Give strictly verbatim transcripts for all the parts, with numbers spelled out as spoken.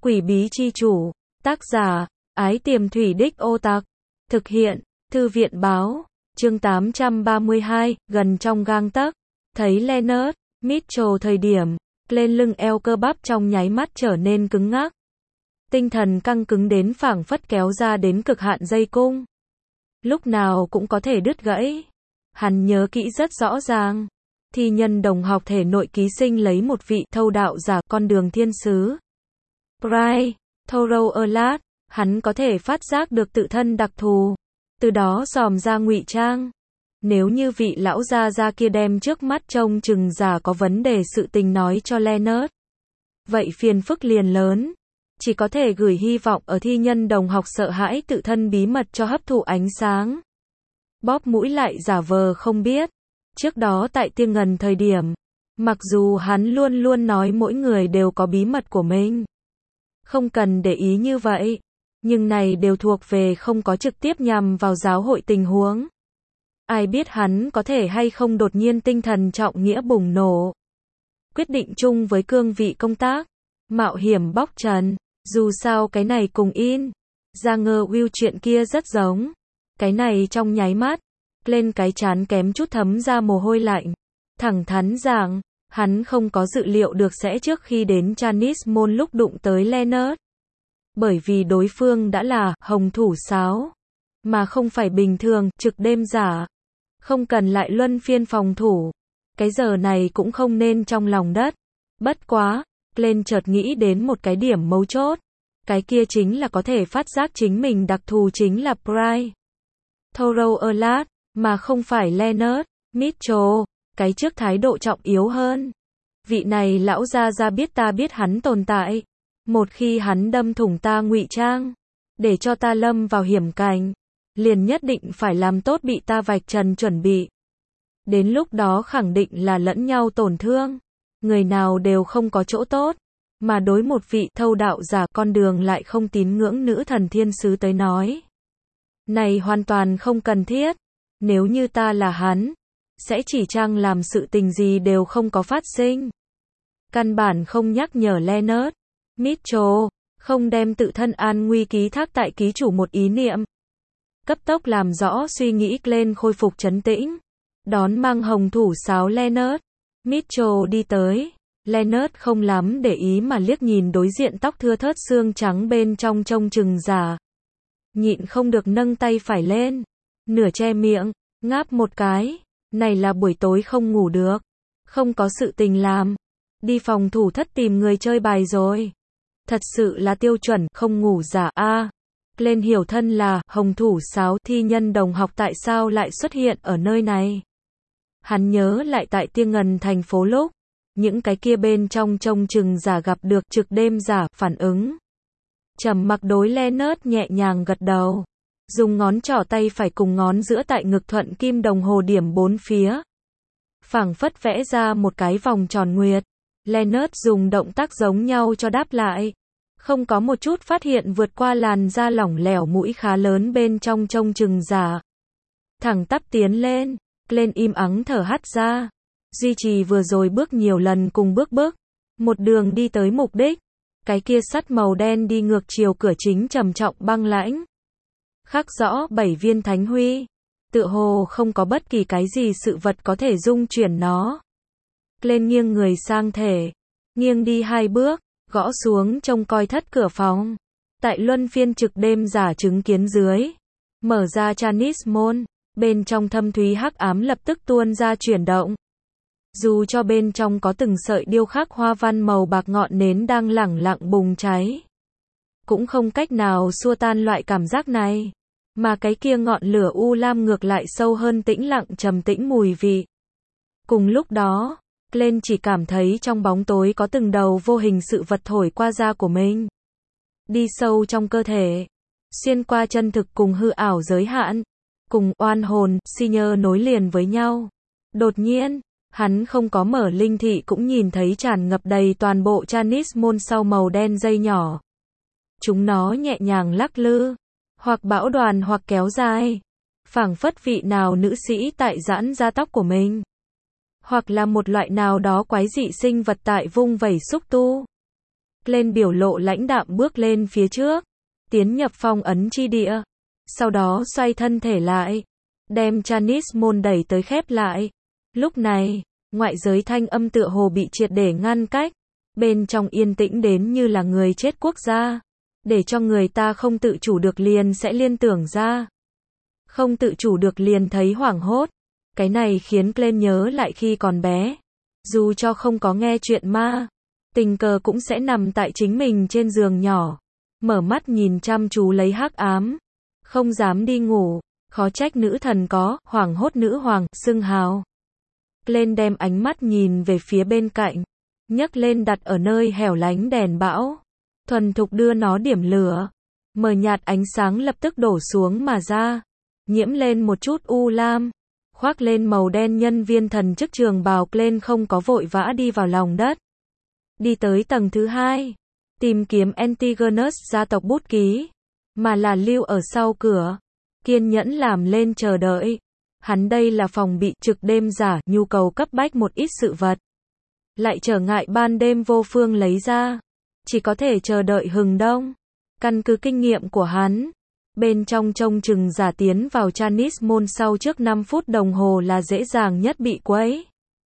Quỷ bí chi chủ. Tác giả, Ái Tiềm Thủy Đích Ô Tặc. Thực hiện, Thư viện báo. Chương tám trăm ba mươi hai, gần trong gang tấc. Thấy Leonard Mitchell thời điểm, lên lưng eo cơ bắp trong nháy mắt trở nên cứng ngắc. Tinh thần căng cứng đến phảng phất kéo ra đến cực hạn dây cung. Lúc nào cũng có thể đứt gãy. Hắn nhớ kỹ rất rõ ràng. Thi nhân đồng học thể nội ký sinh lấy một vị thâu đạo giả con đường thiên sứ. Bright, Thorough Alert, hắn có thể phát giác được tự thân đặc thù. Từ đó dòm ra ngụy trang. Nếu như vị lão gia gia kia đem trước mắt trông chừng giả có vấn đề sự tình nói cho Leonard, vậy phiền phức liền lớn. Chỉ có thể gửi hy vọng ở thi nhân đồng học sợ hãi tự thân bí mật cho hấp thụ ánh sáng. Bóp mũi lại giả vờ không biết. Trước đó tại Tiên Ngần thời điểm, mặc dù hắn luôn luôn nói mỗi người đều có bí mật của mình, không cần để ý như vậy, nhưng này đều thuộc về không có trực tiếp nhằm vào giáo hội tình huống. Ai biết hắn có thể hay không đột nhiên tinh thần trọng nghĩa bùng nổ. Quyết định chung với cương vị công tác, mạo hiểm bóc trần, dù sao cái này cùng in, ra ngơ Will chuyện kia rất giống. Cái này trong nháy mắt, lên cái chán kém chút thấm ra mồ hôi lạnh. Thẳng thắn rằng, hắn không có dự liệu được sẽ trước khi đến Chanis Môn lúc đụng tới Leonard. Bởi vì đối phương đã là hồng thủ sáo, mà không phải bình thường trực đêm giả. Không cần lại luân phiên phòng thủ. Cái giờ này cũng không nên trong lòng đất. Bất quá, lên chợt nghĩ đến một cái điểm mấu chốt. Cái kia chính là có thể phát giác chính mình đặc thù chính là Bright, Thorough Alert, mà không phải Leonard Mitchell. Cái trước thái độ trọng yếu hơn. Vị này lão gia gia biết ta biết hắn tồn tại. Một khi hắn đâm thủng ta ngụy trang, để cho ta lâm vào hiểm cảnh, liền nhất định phải làm tốt bị ta vạch trần chuẩn bị. Đến lúc đó khẳng định là lẫn nhau tổn thương. Người nào đều không có chỗ tốt. Mà đối một vị thâu đạo giả con đường lại không tín ngưỡng nữ thần thiên sứ tới nói, này hoàn toàn không cần thiết. Nếu như ta là hắn, sẽ chỉ trang làm sự tình gì đều không có phát sinh. Căn bản không nhắc nhở Leonard Mitchell, không đem tự thân an nguy ký thác tại ký chủ một ý niệm. Cấp tốc làm rõ suy nghĩ lên khôi phục trấn tĩnh. Đón mang hồng thủ sáo Leonard Mitchell đi tới. Leonard không lắm để ý mà liếc nhìn đối diện tóc thưa thớt xương trắng bên trong trông chừng giả. Nhịn không được nâng tay phải lên. Nửa che miệng, ngáp một cái. Này là buổi tối không ngủ được. Không có sự tình làm. Đi phòng thủ thất tìm người chơi bài rồi. Thật sự là tiêu chuẩn không ngủ giả a. Lên hiểu thân là hồng thủ sáo thi nhân đồng học tại sao lại xuất hiện ở nơi này. Hắn nhớ lại tại Tiên Ngần thành phố lúc, những cái kia bên trong trông chừng giả gặp được trực đêm giả phản ứng. Trầm mặc đối Leonard nhẹ nhàng gật đầu. Dùng ngón trỏ tay phải cùng ngón giữa tại ngực thuận kim đồng hồ điểm bốn phía. Phảng phất vẽ ra một cái vòng tròn nguyệt. Leonard dùng động tác giống nhau cho đáp lại. Không có một chút phát hiện vượt qua làn da lỏng lẻo mũi khá lớn bên trong trông chừng giả. Thẳng tắp tiến lên, lên im ắng thở hắt ra. Duy trì vừa rồi bước nhiều lần cùng bước bước. Một đường đi tới mục đích. Cái kia sắt màu đen đi ngược chiều cửa chính trầm trọng băng lãnh. Khắc rõ bảy viên thánh huy. Tựa hồ không có bất kỳ cái gì sự vật có thể dung chuyển nó. Lên nghiêng người sang thể. Nghiêng đi hai bước. Gõ xuống trông coi thất cửa phòng. Tại luân phiên trực đêm giả chứng kiến dưới. Mở ra Chanis Môn. Bên trong thâm thúy hắc ám lập tức tuôn ra chuyển động. Dù cho bên trong có từng sợi điêu khắc hoa văn màu bạc ngọn nến đang lẳng lặng bùng cháy, cũng không cách nào xua tan loại cảm giác này. Mà cái kia ngọn lửa u lam ngược lại sâu hơn tĩnh lặng trầm tĩnh mùi vị. Cùng lúc đó, lên chỉ cảm thấy trong bóng tối có từng đầu vô hình sự vật thổi qua da của mình. Đi sâu trong cơ thể. Xuyên qua chân thực cùng hư ảo giới hạn. Cùng oan hồn, si nhơ nối liền với nhau. Đột nhiên, hắn không có mở linh thị cũng nhìn thấy tràn ngập đầy toàn bộ Chanis Môn sau màu đen dây nhỏ. Chúng nó nhẹ nhàng lắc lư. Hoặc bão đoàn hoặc kéo dài. Phảng phất vị nào nữ sĩ tại giãn ra tóc của mình. Hoặc là một loại nào đó quái dị sinh vật tại vung vẩy xúc tu. Glenn biểu lộ lãnh đạm bước lên phía trước, tiến nhập phong ấn chi địa. Sau đó xoay thân thể lại, đem Janice môn đẩy tới khép lại. Lúc này, ngoại giới thanh âm tựa hồ bị triệt để ngăn cách. Bên trong yên tĩnh đến như là người chết quốc gia. Để cho người ta không tự chủ được liền sẽ liên tưởng ra. Không tự chủ được liền thấy hoảng hốt. Cái này khiến Glenn nhớ lại khi còn bé. Dù cho không có nghe chuyện ma, tình cờ cũng sẽ nằm tại chính mình trên giường nhỏ. Mở mắt nhìn chăm chú lấy hắc ám. Không dám đi ngủ. Khó trách nữ thần có, hoảng hốt nữ hoàng, xưng hào. Glenn đem ánh mắt nhìn về phía bên cạnh. Nhấc lên đặt ở nơi hẻo lánh đèn bão. Thuần thục đưa nó điểm lửa. Mờ nhạt ánh sáng lập tức đổ xuống mà ra. Nhiễm lên một chút u lam. Khoác lên màu đen nhân viên thần chức trường bào. Glenn không có vội vã đi vào lòng đất. Đi tới tầng thứ hai. Tìm kiếm Antigonus gia tộc bút ký. Mà là lưu ở sau cửa. Kiên nhẫn làm lên chờ đợi. Hắn đây là phòng bị trực đêm giả, nhu cầu cấp bách một ít sự vật. Lại trở ngại ban đêm vô phương lấy ra. Chỉ có thể chờ đợi hừng đông. Căn cứ kinh nghiệm của hắn. Bên trong trông chừng giả tiến vào Janice môn sau trước năm phút đồng hồ là dễ dàng nhất bị quấy.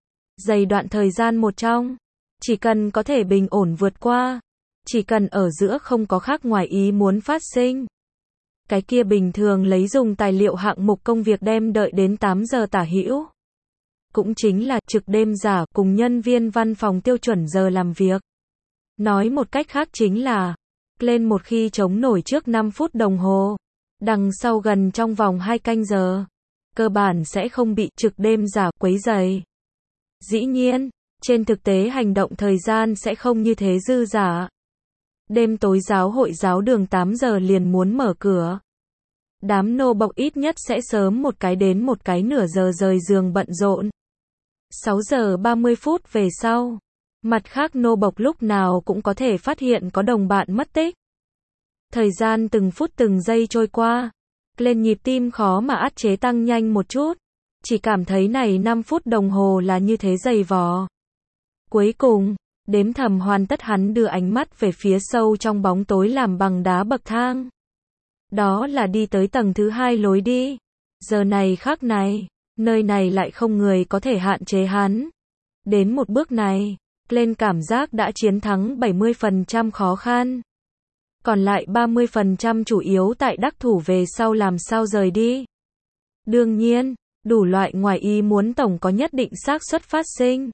Dày đoạn thời gian một trong. Chỉ cần có thể bình ổn vượt qua. Chỉ cần ở giữa không có khác ngoài ý muốn phát sinh. Cái kia bình thường lấy dùng tài liệu hạng mục công việc đem đợi đến tám giờ tả hữu. Cũng chính là trực đêm giả cùng nhân viên văn phòng tiêu chuẩn giờ làm việc. Nói một cách khác chính là, lên một khi chống nổi trước năm phút đồng hồ, đằng sau gần trong vòng hai canh giờ, cơ bản sẽ không bị trực đêm giả quấy rầy. Dĩ nhiên, trên thực tế hành động thời gian sẽ không như thế dư dả. Đêm tối giáo hội giáo đường tám giờ liền muốn mở cửa. Đám nô bộc ít nhất sẽ sớm một cái đến một cái nửa giờ rời giường bận rộn. sáu giờ ba mươi phút về sau, mặt khác nô bộc lúc nào cũng có thể phát hiện có đồng bạn mất tích. Thời gian từng phút từng giây trôi qua, lên nhịp tim khó mà át chế tăng nhanh một chút. Chỉ cảm thấy này năm phút đồng hồ là như thế dày vò. Cuối cùng, đếm thầm hoàn tất hắn đưa ánh mắt về phía sâu trong bóng tối làm bằng đá bậc thang. Đó là đi tới tầng thứ hai lối đi. Giờ này khắc này, nơi này lại không người có thể hạn chế hắn. Đến một bước này, lên cảm giác đã chiến thắng bảy mươi phần trăm khó khăn. Còn lại ba mươi phần trăm chủ yếu tại đắc thủ về sau làm sao rời đi. Đương nhiên, đủ loại ngoài ý muốn tổng có nhất định xác suất phát sinh.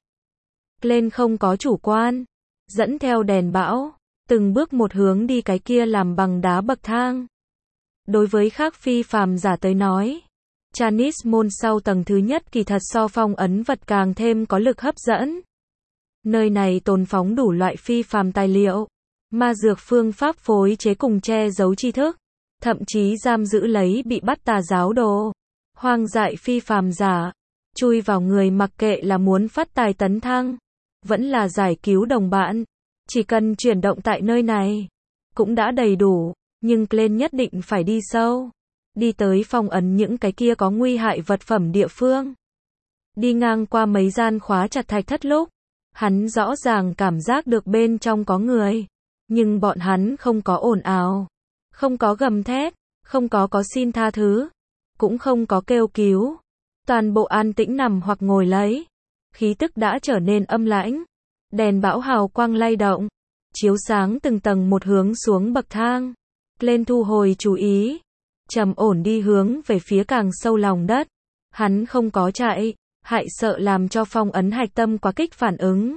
Lên không có chủ quan, dẫn theo đèn bão, từng bước một hướng đi cái kia làm bằng đá bậc thang. Đối với khác phi phàm giả tới nói, Janice môn sau tầng thứ nhất kỳ thật so phong ấn vật càng thêm có lực hấp dẫn. Nơi này tồn phóng đủ loại phi phàm tài liệu, ma dược phương pháp phối chế cùng che giấu tri thức, thậm chí giam giữ lấy bị bắt tà giáo đồ, hoang dại phi phàm giả, chui vào người mặc kệ là muốn phát tài tấn thăng, vẫn là giải cứu đồng bạn, chỉ cần chuyển động tại nơi này, cũng đã đầy đủ, nhưng Glenn nhất định phải đi sâu, đi tới phong ấn những cái kia có nguy hại vật phẩm địa phương. Đi ngang qua mấy gian khóa chặt thạch thất lúc, hắn rõ ràng cảm giác được bên trong có người, nhưng bọn hắn không có ồn ào, không có gầm thét, không có có xin tha thứ, cũng không có kêu cứu, toàn bộ an tĩnh nằm hoặc ngồi lấy. Khí tức đã trở nên âm lãnh, đèn bão hào quang lay động, chiếu sáng từng tầng một hướng xuống bậc thang. Lên thu hồi chú ý, trầm ổn đi hướng về phía càng sâu lòng đất. Hắn không có chạy, hại sợ làm cho phong ấn hạch tâm quá kích phản ứng.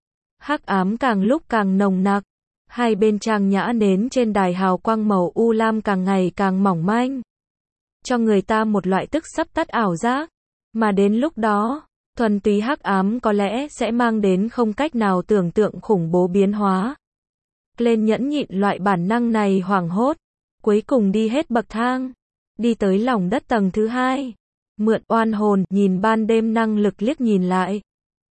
Hắc ám càng lúc càng nồng nặc, hai bên trang nhã nến trên đài hào quang màu u lam càng ngày càng mỏng manh, cho người ta một loại tức sắp tắt ảo giác, mà đến lúc đó, thuần túy hắc ám có lẽ sẽ mang đến không cách nào tưởng tượng khủng bố biến hóa. Lên nhẫn nhịn loại bản năng này hoảng hốt, cuối cùng đi hết bậc thang, đi tới lòng đất tầng thứ hai, mượn oan hồn nhìn ban đêm năng lực liếc nhìn lại.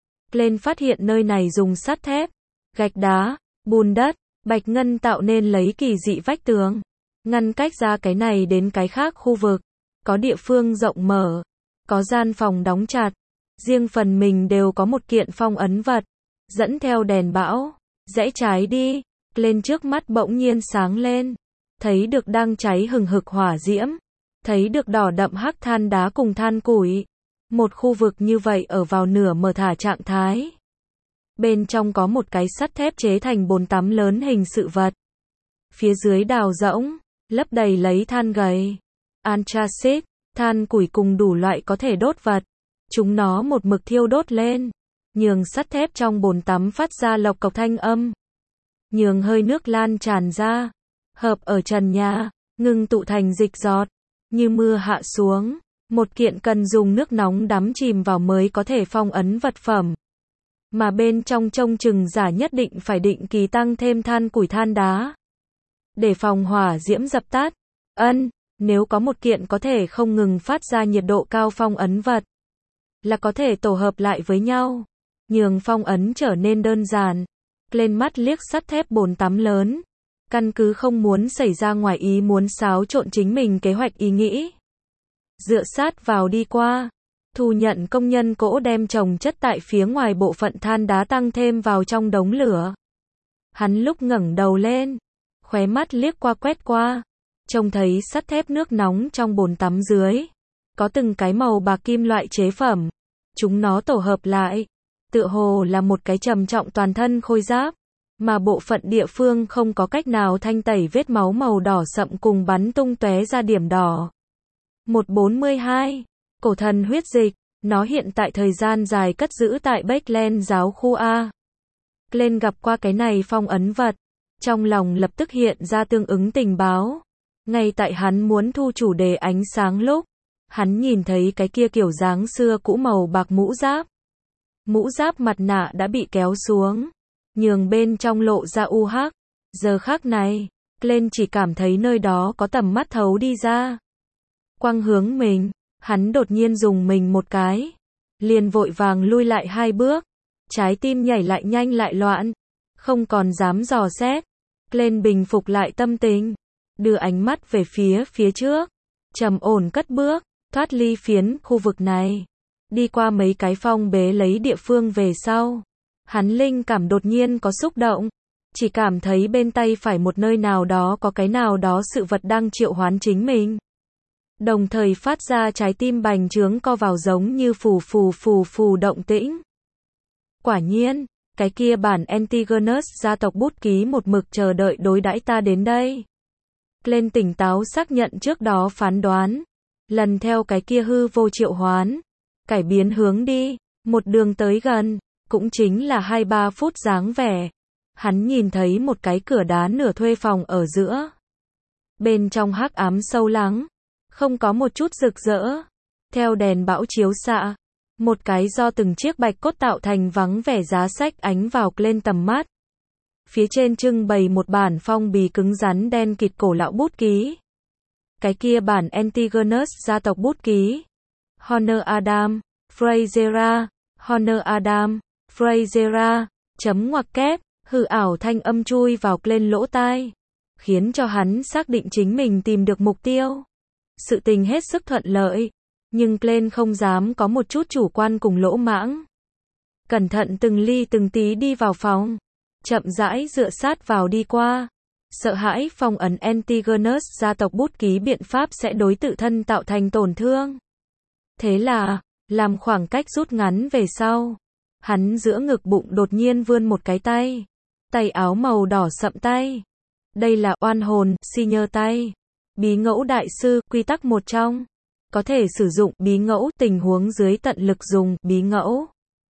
Lên phát hiện nơi này dùng sắt thép, gạch đá, bùn đất, bạch ngân tạo nên lấy kỳ dị vách tường, ngăn cách ra cái này đến cái khác khu vực, có địa phương rộng mở, có gian phòng đóng chặt, riêng phần mình đều có một kiện phong ấn vật, dẫn theo đèn bão, rẽ trái đi, Lên trước mắt bỗng nhiên sáng lên, thấy được đang cháy hừng hực hỏa diễm, thấy được đỏ đậm hắc than đá cùng than củi. Một khu vực như vậy ở vào nửa mở thả trạng thái. Bên trong có một cái sắt thép chế thành bồn tắm lớn hình sự vật. Phía dưới đào rỗng, lấp đầy lấy than gầy, anthracite, than củi cùng đủ loại có thể đốt vật. Chúng nó một mực thiêu đốt lên, nhường sắt thép trong bồn tắm phát ra lộc cộc thanh âm. Nhường hơi nước lan tràn ra, hợp ở trần nhà, ngưng tụ thành dịch giọt, như mưa hạ xuống. Một kiện cần dùng nước nóng đắm chìm vào mới có thể phong ấn vật phẩm. Mà bên trong trông chừng giả nhất định phải định kỳ tăng thêm than củi than đá. Để phòng hỏa diễm dập tắt. Ân, nếu có một kiện có thể không ngừng phát ra nhiệt độ cao phong ấn vật, là có thể tổ hợp lại với nhau, nhường phong ấn trở nên đơn giản. Lên mắt liếc sắt thép bồn tắm lớn. Căn cứ không muốn xảy ra ngoài ý muốn xáo trộn chính mình kế hoạch ý nghĩ. Dựa sát vào đi qua, thu nhận công nhân cỗ đem chồng chất tại phía ngoài bộ phận than đá tăng thêm vào trong đống lửa. Hắn lúc ngẩng đầu lên, khóe mắt liếc qua quét qua, trông thấy sắt thép nước nóng trong bồn tắm dưới, có từng cái màu bạc kim loại chế phẩm, chúng nó tổ hợp lại, tựa hồ là một cái trầm trọng toàn thân khôi giáp, mà bộ phận địa phương không có cách nào thanh tẩy vết máu màu đỏ sậm cùng bắn tung tóe ra điểm đỏ. một bốn hai. Cổ thần huyết dịch, nó hiện tại thời gian dài cất giữ tại Backland giáo khu A. Glenn gặp qua cái này phong ấn vật, trong lòng lập tức hiện ra tương ứng tình báo. Ngay tại hắn muốn thu chủ đề ánh sáng lúc, hắn nhìn thấy cái kia kiểu dáng xưa cũ màu bạc mũ giáp. Mũ giáp mặt nạ đã bị kéo xuống, nhường bên trong lộ ra u hắc. Giờ khắc này, Glenn chỉ cảm thấy nơi đó có tầm mắt thấu đi ra. Quang hướng mình, hắn đột nhiên dùng mình một cái, liền vội vàng lui lại hai bước, trái tim nhảy lại nhanh lại loạn, không còn dám dò xét. Glenn bình phục lại tâm tình, đưa ánh mắt về phía phía trước, trầm ổn cất bước, thoát ly phiến khu vực này, đi qua mấy cái phong bế lấy địa phương về sau. Hắn linh cảm đột nhiên có xúc động, chỉ cảm thấy bên tay phải một nơi nào đó có cái nào đó sự vật đang triệu hoán chính mình. Đồng thời phát ra trái tim bành trướng co vào giống như phù phù phù phù động tĩnh. Quả nhiên, cái kia bản Antigonus gia tộc bút ký một mực chờ đợi đối đãi ta đến đây. Glenn tỉnh táo xác nhận trước đó phán đoán, lần theo cái kia hư vô triệu hoán, cải biến hướng đi, một đường tới gần, cũng chính là hai ba phút dáng vẻ. Hắn nhìn thấy một cái cửa đá nửa thuê phòng ở giữa. Bên trong hắc ám sâu lắng, không có một chút rực rỡ. Theo đèn bão chiếu xạ, một cái do từng chiếc bạch cốt tạo thành vắng vẻ giá sách ánh vào lên tầm mắt. Phía trên trưng bày một bản phong bì cứng rắn đen kịt cổ lão bút ký. Cái kia bản Antigonus gia tộc bút ký. Honor Adam, Frasera, Honor Adam, Frasera, chấm ngoặc kép, hư ảo thanh âm chui vào lên lỗ tai, khiến cho hắn xác định chính mình tìm được mục tiêu. Sự tình hết sức thuận lợi, nhưng Glenn không dám có một chút chủ quan cùng lỗ mãng. Cẩn thận từng ly từng tí đi vào phòng, chậm rãi dựa sát vào đi qua, sợ hãi phong ấn Antigonus gia tộc bút ký biện pháp sẽ đối tự thân tạo thành tổn thương. Thế là, làm khoảng cách rút ngắn về sau, hắn giữa ngực bụng đột nhiên vươn một cái tay, tay áo màu đỏ sậm tay. Đây là oan hồn, si nhơ tay. Bí ngẫu đại sư, quy tắc một trong. Có thể sử dụng bí ngẫu tình huống dưới tận lực dùng bí ngẫu.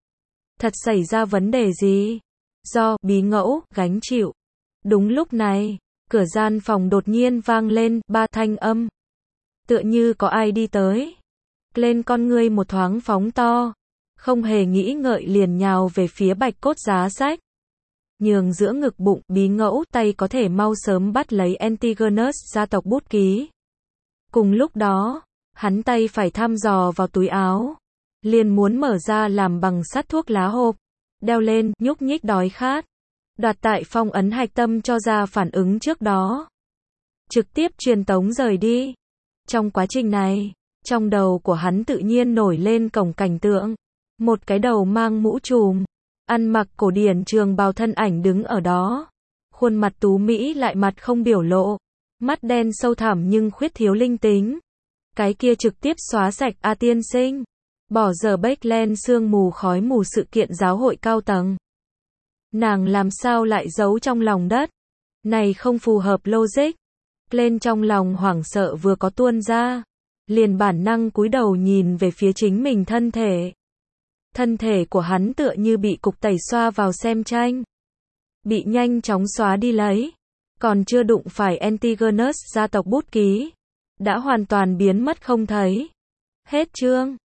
Thật xảy ra vấn đề gì? Do bí ngẫu gánh chịu. Đúng lúc này, cửa gian phòng đột nhiên vang lên ba thanh âm. Tựa như có ai đi tới. Lên con ngươi một thoáng phóng to, không hề nghĩ ngợi liền nhào về phía bạch cốt giá sách. Nhường giữa ngực bụng bí ngẫu tay có thể mau sớm bắt lấy Antigonus gia tộc bút ký. Cùng lúc đó, hắn tay phải thăm dò vào túi áo, liền muốn mở ra làm bằng sắt thuốc lá hộp, đeo lên, nhúc nhích đói khát, đoạt tại phong ấn hạch tâm cho ra phản ứng trước đó. Trực tiếp truyền tống rời đi. Trong quá trình này, trong đầu của hắn tự nhiên nổi lên cổng cảnh tượng, một cái đầu mang mũ trùm, ăn mặc cổ điển trường bào thân ảnh đứng ở đó, Khuôn mặt tú mỹ lại mặt không biểu lộ. Mắt đen sâu thẳm nhưng khuyết thiếu linh tính. Cái kia trực tiếp xóa sạch A tiên sinh. Bỏ giờ Backland sương mù khói mù sự kiện giáo hội cao tầng. Nàng làm sao lại giấu trong lòng đất? Này không phù hợp logic. Lên trong lòng hoảng sợ vừa có tuôn ra. Liền bản năng cúi đầu nhìn về phía chính mình thân thể. Thân thể của hắn tựa như bị cục tẩy xoa vào xem tranh. Bị nhanh chóng xóa đi lấy. Còn chưa đụng phải Antigonus gia tộc bút ký. Đã hoàn toàn biến mất không thấy. Hết chương.